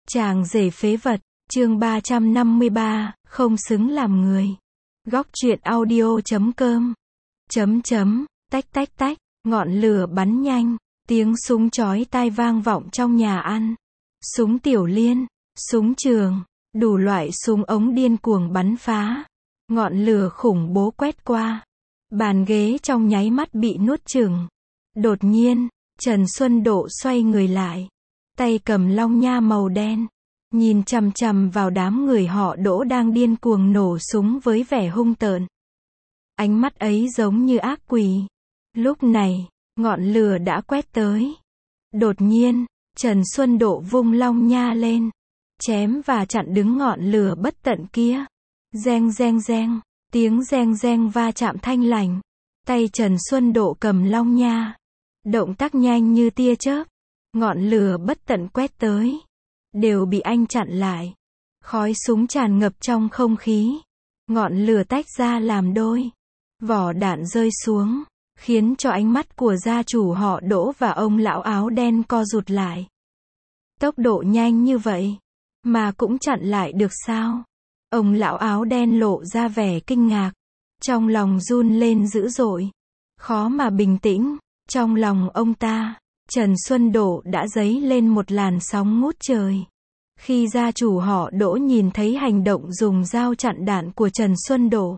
Chàng rể phế vật, chương 353, không xứng làm người. Góc truyện audio.com. Tách tách tách, ngọn lửa bắn nhanh, tiếng súng chói tai vang vọng trong nhà ăn. Súng tiểu liên, súng trường, đủ loại súng ống điên cuồng bắn phá. Ngọn lửa khủng bố quét qua. Bàn ghế trong nháy mắt bị nuốt chửng. Đột nhiên, Trần Xuân Độ xoay người lại. Tay cầm long nha màu đen. Nhìn chằm chằm vào đám người họ Đỗ đang điên cuồng nổ súng với vẻ hung tợn. Ánh mắt ấy giống như ác quỷ. Lúc này, ngọn lửa đã quét tới. Đột nhiên, Trần Xuân Độ vung long nha lên. Chém và chặn đứng ngọn lửa bất tận kia. Reng reng reng, tiếng reng reng va chạm thanh lành. Tay Trần Xuân Độ cầm long nha. Động tác nhanh như tia chớp. Ngọn lửa bất tận quét tới. Đều bị anh chặn lại. Khói súng tràn ngập trong không khí. Ngọn lửa tách ra làm đôi. Vỏ đạn rơi xuống. Khiến cho ánh mắt của gia chủ họ Đỗ và ông lão áo đen co rụt lại. Tốc độ nhanh như vậy. Mà cũng chặn lại được sao? Ông lão áo đen lộ ra vẻ kinh ngạc. Trong lòng run lên dữ dội. Khó mà bình tĩnh. Trong lòng ông ta, Trần Xuân Độ đã dấy lên một làn sóng ngút trời. Khi gia chủ họ Đỗ nhìn thấy hành động dùng dao chặn đạn của Trần Xuân Độ,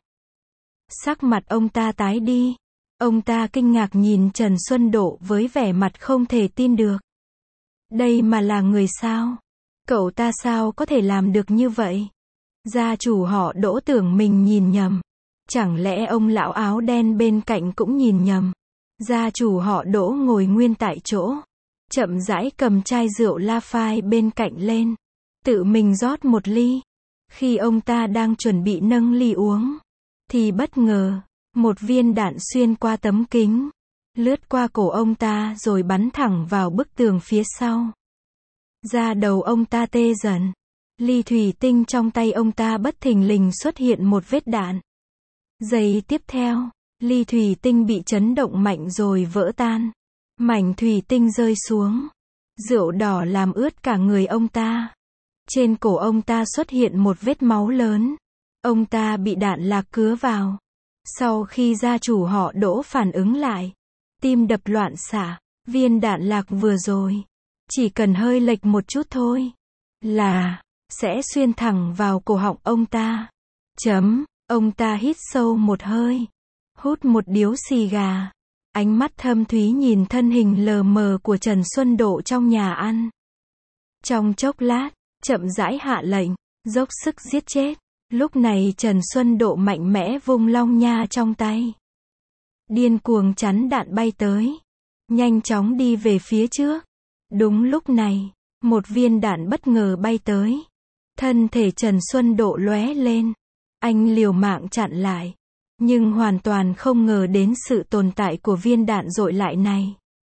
sắc mặt ông ta tái đi. Ông ta kinh ngạc nhìn Trần Xuân Độ với vẻ mặt không thể tin được. Đây mà là người sao? Cậu ta sao có thể làm được như vậy? Gia chủ họ Đỗ tưởng mình nhìn nhầm. Chẳng lẽ ông lão áo đen bên cạnh cũng nhìn nhầm? Gia chủ họ Đỗ ngồi nguyên tại chỗ. Chậm rãi cầm chai rượu La Phai bên cạnh lên. Tự mình rót một ly. Khi ông ta đang chuẩn bị nâng ly uống. Thì bất ngờ, một viên đạn xuyên qua tấm kính. Lướt qua cổ ông ta rồi bắn thẳng vào bức tường phía sau. Da đầu ông ta tê dần. Ly thủy tinh trong tay ông ta bất thình lình xuất hiện một vết đạn. Giây tiếp theo, ly thủy tinh bị chấn động mạnh rồi vỡ tan. Mảnh thủy tinh rơi xuống. Rượu đỏ làm ướt cả người ông ta. Trên cổ ông ta xuất hiện một vết máu lớn. Ông ta bị đạn lạc cứa vào. Sau khi gia chủ họ Đỗ phản ứng lại, tim đập loạn xạ. Viên đạn lạc vừa rồi, chỉ cần hơi lệch một chút thôi, là sẽ xuyên thẳng vào cổ họng ông ta. Ông ta hít sâu một hơi. Hút một điếu xì gà. Ánh mắt thâm thúy nhìn thân hình lờ mờ của Trần Xuân Độ trong nhà ăn. Trong chốc lát, chậm rãi hạ lệnh, dốc sức giết chết. Lúc này Trần Xuân Độ mạnh mẽ vung long nha trong tay. Điên cuồng chắn đạn bay tới. Nhanh chóng đi về phía trước. Đúng lúc này, một viên đạn bất ngờ bay tới. Thân thể Trần Xuân Độ lóe lên. Anh liều mạng chặn lại. Nhưng hoàn toàn không ngờ đến sự tồn tại của viên đạn dội lại này.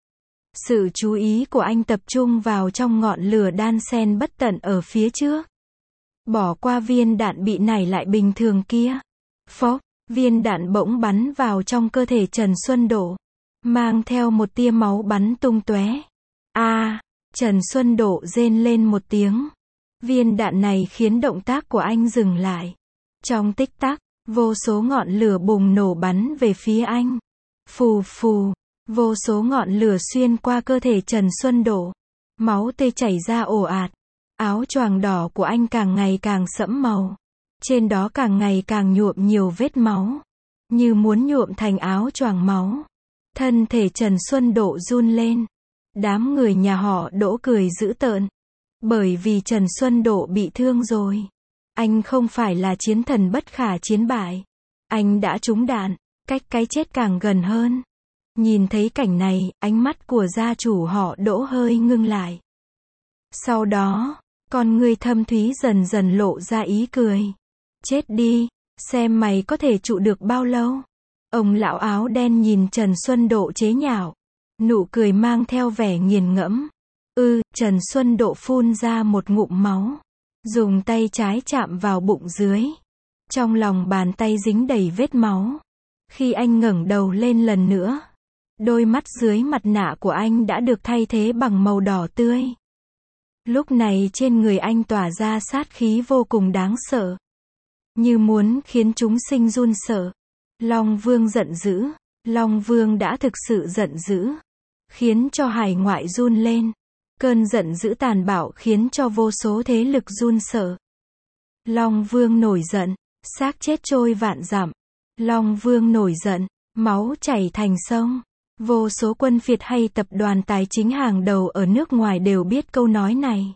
Sự chú ý của anh tập trung vào trong ngọn lửa đan xen bất tận ở phía trước. Bỏ qua viên đạn bị nảy lại bình thường kia. Phốc, viên đạn bỗng bắn vào trong cơ thể Trần Xuân Độ. Mang theo một tia máu bắn tung tóe. Trần Xuân Độ rên lên một tiếng. Viên đạn này khiến động tác của anh dừng lại. Trong tích tắc, vô số ngọn lửa bùng nổ bắn về phía anh. Phù phù, vô số ngọn lửa xuyên qua cơ thể Trần Xuân Độ. Máu tươi chảy ra ồ ạt. Áo choàng đỏ của anh càng ngày càng sẫm màu. Trên đó càng ngày càng nhuộm nhiều vết máu. Như muốn nhuộm thành áo choàng máu. Thân thể Trần Xuân Độ run lên. Đám người nhà họ Đỗ cười dữ tợn. Bởi vì Trần Xuân Độ bị thương rồi. Anh không phải là chiến thần bất khả chiến bại. Anh đã trúng đạn, cách cái chết càng gần hơn. Nhìn thấy cảnh này, ánh mắt của gia chủ họ Đỗ hơi ngưng lại. Sau đó, con ngươi thâm thúy dần dần lộ ra ý cười. Chết đi, xem mày có thể trụ được bao lâu. Ông lão áo đen nhìn Trần Xuân Độ chế nhạo. Nụ cười mang theo vẻ nghiền ngẫm. Trần Xuân Độ phun ra một ngụm máu. Dùng tay trái chạm vào bụng dưới. Trong lòng bàn tay dính đầy vết máu. Khi anh ngẩng đầu lên lần nữa, đôi mắt dưới mặt nạ của anh đã được thay thế bằng màu đỏ tươi. Lúc này trên người anh tỏa ra sát khí vô cùng đáng sợ, như muốn khiến chúng sinh run sợ. Long Vương giận dữ, Long Vương đã thực sự giận dữ, khiến cho hải ngoại run lên. Cơn giận dữ tàn bạo khiến cho vô số thế lực run sợ. Long Vương nổi giận, xác chết trôi vạn dặm. Long Vương nổi giận, máu chảy thành sông. Vô số quân phiệt hay tập đoàn tài chính hàng đầu ở nước ngoài đều biết câu nói này.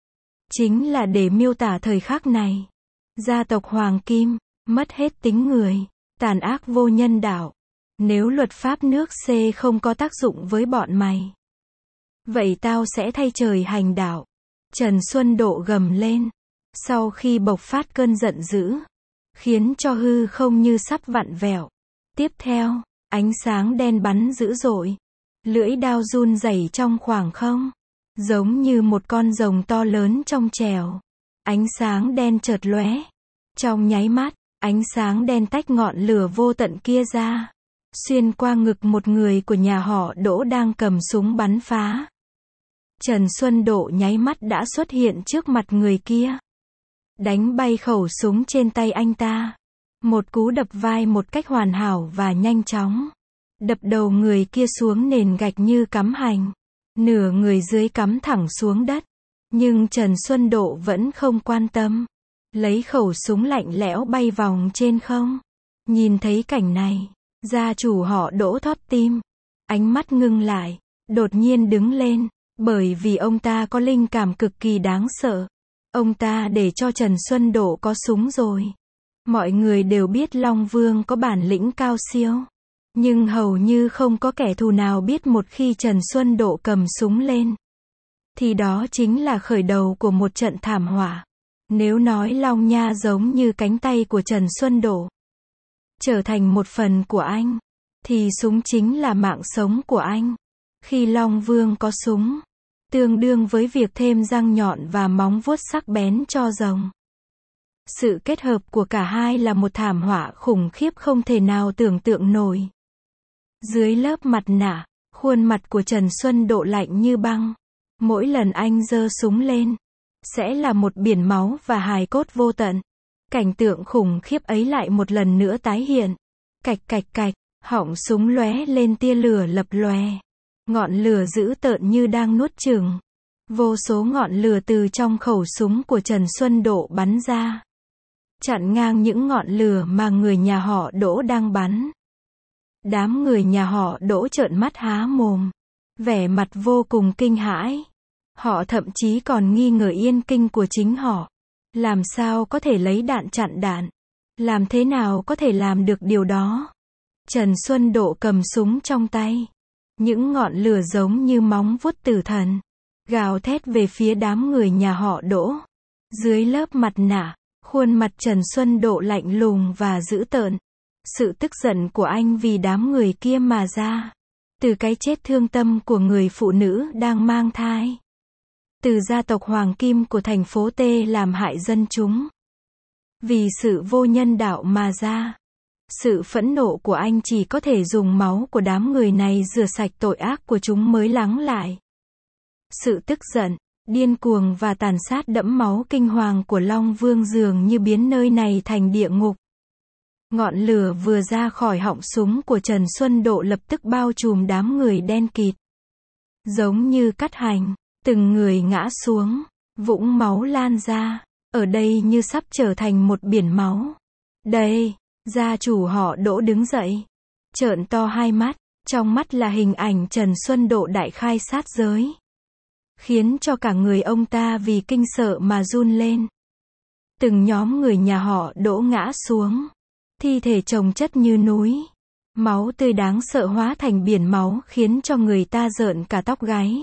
Chính là để miêu tả thời khắc này. Gia tộc Hoàng Kim, mất hết tính người, tàn ác vô nhân đạo. Nếu luật pháp nước C không có tác dụng với bọn mày, vậy tao sẽ thay trời hành đạo. Trần Xuân Độ gầm lên. Sau khi bộc phát cơn giận dữ, khiến cho hư không như sắp vặn vẹo. Tiếp theo, ánh sáng đen bắn dữ dội. Lưỡi đao run rẩy trong khoảng không, giống như một con rồng to lớn trong trèo. Ánh sáng đen chợt lóe. Trong nháy mắt, ánh sáng đen tách ngọn lửa vô tận kia ra, xuyên qua ngực một người của nhà họ Đỗ đang cầm súng bắn phá. Trần Xuân Độ nháy mắt đã xuất hiện trước mặt người kia, đánh bay khẩu súng trên tay anh ta. Một cú đập vai một cách hoàn hảo và nhanh chóng, đập đầu người kia xuống nền gạch như cắm hành. Nửa người dưới cắm thẳng xuống đất. Nhưng Trần Xuân Độ vẫn không quan tâm, lấy khẩu súng lạnh lẽo bay vòng trên không. Nhìn thấy cảnh này, gia chủ họ Đỗ thót tim, ánh mắt ngưng lại, đột nhiên đứng lên, bởi vì ông ta có linh cảm cực kỳ đáng sợ. Ông ta để cho Trần Xuân Độ có súng rồi. Mọi người đều biết Long Vương có bản lĩnh cao siêu, nhưng hầu như không có kẻ thù nào biết một khi Trần Xuân Độ cầm súng lên, thì đó chính là khởi đầu của một trận thảm họa. Nếu nói Long Nha giống như cánh tay của Trần Xuân Độ, trở thành một phần của anh, thì súng chính là mạng sống của anh. Khi Long Vương có súng, tương đương với việc thêm răng nhọn và móng vuốt sắc bén cho rồng. Sự kết hợp của cả hai là một thảm họa khủng khiếp không thể nào tưởng tượng nổi. Dưới lớp mặt nạ, khuôn mặt của Trần Xuân Độ lạnh như băng. Mỗi lần anh giơ súng lên, sẽ là một biển máu và hài cốt vô tận. Cảnh tượng khủng khiếp ấy lại một lần nữa tái hiện. Cạch cạch cạch, họng súng lóe lên tia lửa lập lòe. Ngọn lửa dữ tợn như đang nuốt chửng. Vô số ngọn lửa từ trong khẩu súng của Trần Xuân Độ bắn ra, chặn ngang những ngọn lửa mà người nhà họ Đỗ đang bắn. Đám người nhà họ Đỗ trợn mắt há mồm, vẻ mặt vô cùng kinh hãi. Họ thậm chí còn nghi ngờ yên kinh của chính họ. Làm sao có thể lấy đạn chặn đạn? Làm thế nào có thể làm được điều đó? Trần Xuân Độ cầm súng trong tay. Những ngọn lửa giống như móng vuốt tử thần, gào thét về phía đám người nhà họ Đỗ. Dưới lớp mặt nạ, khuôn mặt Trần Xuân Độ lạnh lùng và dữ tợn. Sự tức giận của anh vì đám người kia mà ra. Từ cái chết thương tâm của người phụ nữ đang mang thai. Từ gia tộc Hoàng Kim của thành phố T làm hại dân chúng. Vì sự vô nhân đạo mà ra. Sự phẫn nộ của anh chỉ có thể dùng máu của đám người này rửa sạch tội ác của chúng mới lắng lại. Sự tức giận, điên cuồng và tàn sát đẫm máu kinh hoàng của Long Vương dường như biến nơi này thành địa ngục. Ngọn lửa vừa ra khỏi họng súng của Trần Xuân Độ lập tức bao trùm đám người đen kịt. Giống như cắt hành, từng người ngã xuống, vũng máu lan ra, ở đây như sắp trở thành một biển máu. Đây, gia chủ họ Đỗ đứng dậy, trợn to hai mắt, trong mắt là hình ảnh Trần Xuân Độ đại khai sát giới. Khiến cho cả người ông ta vì kinh sợ mà run lên. Từng nhóm người nhà họ Đỗ ngã xuống. Thi thể chồng chất như núi. Máu tươi đáng sợ hóa thành biển máu khiến cho người ta rợn cả tóc gáy.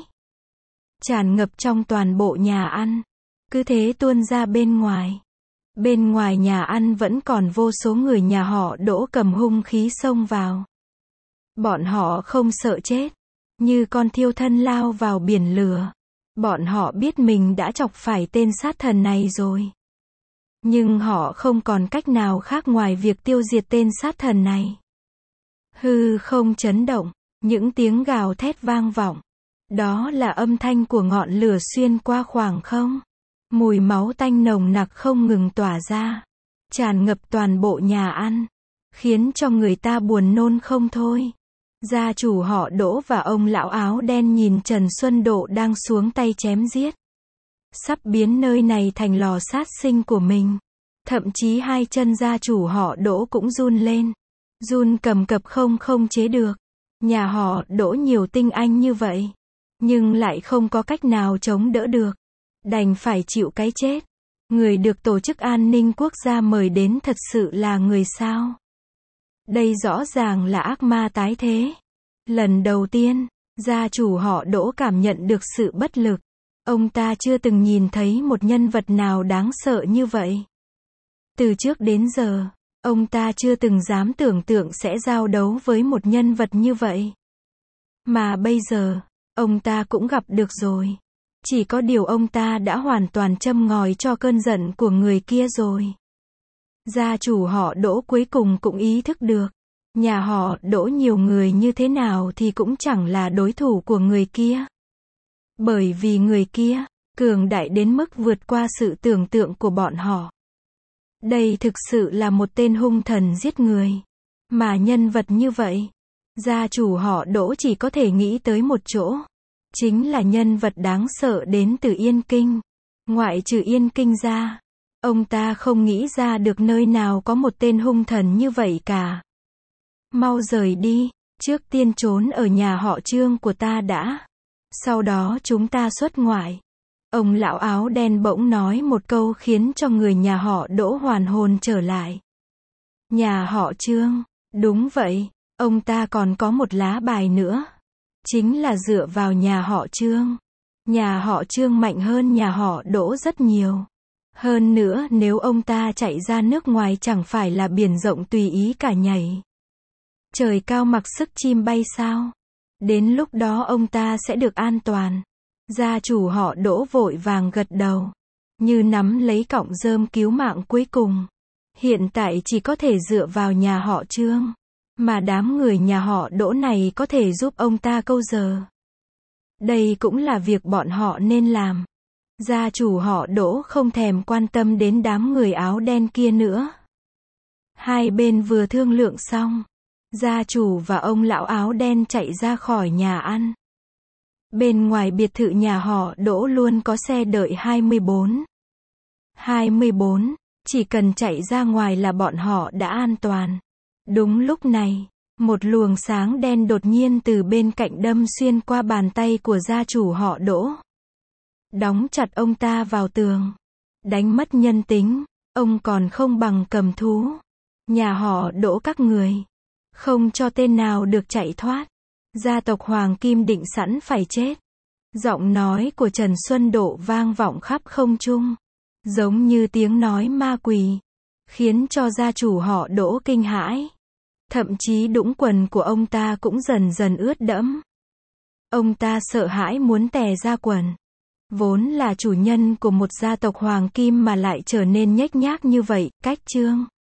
Tràn ngập trong toàn bộ nhà ăn. Cứ thế tuôn ra bên ngoài. Bên ngoài nhà ăn vẫn còn vô số người nhà họ Đỗ cầm hung khí xông vào. Bọn họ không sợ chết. Như con thiêu thân lao vào biển lửa. Bọn họ biết mình đã chọc phải tên sát thần này rồi. Nhưng họ không còn cách nào khác ngoài việc tiêu diệt tên sát thần này. Hư không chấn động, những tiếng gào thét vang vọng. Đó là âm thanh của ngọn lửa xuyên qua khoảng không. Mùi máu tanh nồng nặc không ngừng tỏa ra, tràn ngập toàn bộ nhà ăn, khiến cho người ta buồn nôn không thôi. Gia chủ họ Đỗ và ông lão áo đen nhìn Trần Xuân Độ đang xuống tay chém giết, sắp biến nơi này thành lò sát sinh của mình. Thậm chí hai chân gia chủ họ Đỗ cũng run lên, run cầm cập không chế được. Nhà họ Đỗ nhiều tinh anh như vậy, nhưng lại không có cách nào chống đỡ được, đành phải chịu cái chết. Người được Tổ chức An ninh Quốc gia mời đến thật sự là người sao? Đây rõ ràng là ác ma tái thế. Lần đầu tiên, gia chủ họ Đỗ cảm nhận được sự bất lực. Ông ta chưa từng nhìn thấy một nhân vật nào đáng sợ như vậy. Từ trước đến giờ, ông ta chưa từng dám tưởng tượng sẽ giao đấu với một nhân vật như vậy. Mà bây giờ, ông ta cũng gặp được rồi. Chỉ có điều ông ta đã hoàn toàn châm ngòi cho cơn giận của người kia rồi. Gia chủ họ Đỗ cuối cùng cũng ý thức được, nhà họ Đỗ nhiều người như thế nào thì cũng chẳng là đối thủ của người kia. Bởi vì người kia, cường đại đến mức vượt qua sự tưởng tượng của bọn họ. Đây thực sự là một tên hung thần giết người. Mà nhân vật như vậy, gia chủ họ Đỗ chỉ có thể nghĩ tới một chỗ. Chính là nhân vật đáng sợ đến từ Yên Kinh. Ngoại trừ Yên Kinh ra, ông ta không nghĩ ra được nơi nào có một tên hung thần như vậy cả. Mau rời đi, trước tiên trốn ở nhà họ Trương của ta đã. Sau đó chúng ta xuất ngoại. Ông lão áo đen bỗng nói một câu khiến cho người nhà họ Đỗ hoàn hồn trở lại. Nhà họ Trương, đúng vậy, ông ta còn có một lá bài nữa. Chính là dựa vào nhà họ Trương. Nhà họ Trương mạnh hơn nhà họ Đỗ rất nhiều. Hơn nữa nếu ông ta chạy ra nước ngoài chẳng phải là biển rộng tùy ý cả nhảy. Trời cao mặc sức chim bay sao? Đến lúc đó ông ta sẽ được an toàn. Gia chủ họ Đỗ vội vàng gật đầu, như nắm lấy cọng rơm cứu mạng cuối cùng. Hiện tại chỉ có thể dựa vào nhà họ Trương. Mà đám người nhà họ Đỗ này có thể giúp ông ta câu giờ. Đây cũng là việc bọn họ nên làm. Gia chủ họ Đỗ không thèm quan tâm đến đám người áo đen kia nữa. Hai bên vừa thương lượng xong, gia chủ và ông lão áo đen chạy ra khỏi nhà ăn. Bên ngoài biệt thự nhà họ Đỗ luôn có xe đợi 24. 24, chỉ cần chạy ra ngoài là bọn họ đã an toàn. Đúng lúc này, một luồng sáng đen đột nhiên từ bên cạnh đâm xuyên qua bàn tay của gia chủ họ Đỗ. Đóng chặt ông ta vào tường. Đánh mất nhân tính, ông còn không bằng cầm thú. Nhà họ Đỗ các người, không cho tên nào được chạy thoát. Gia tộc Hoàng Kim định sẵn phải chết. Giọng nói của Trần Xuân Độ vang vọng khắp không trung, giống như tiếng nói ma quỷ, khiến cho gia chủ họ Đỗ kinh hãi. Thậm chí đũng quần của ông ta cũng dần dần ướt đẫm. Ông ta sợ hãi muốn tè ra quần. Vốn là chủ nhân của một gia tộc Hoàng Kim mà lại trở nên nhếch nhác như vậy, cách Trương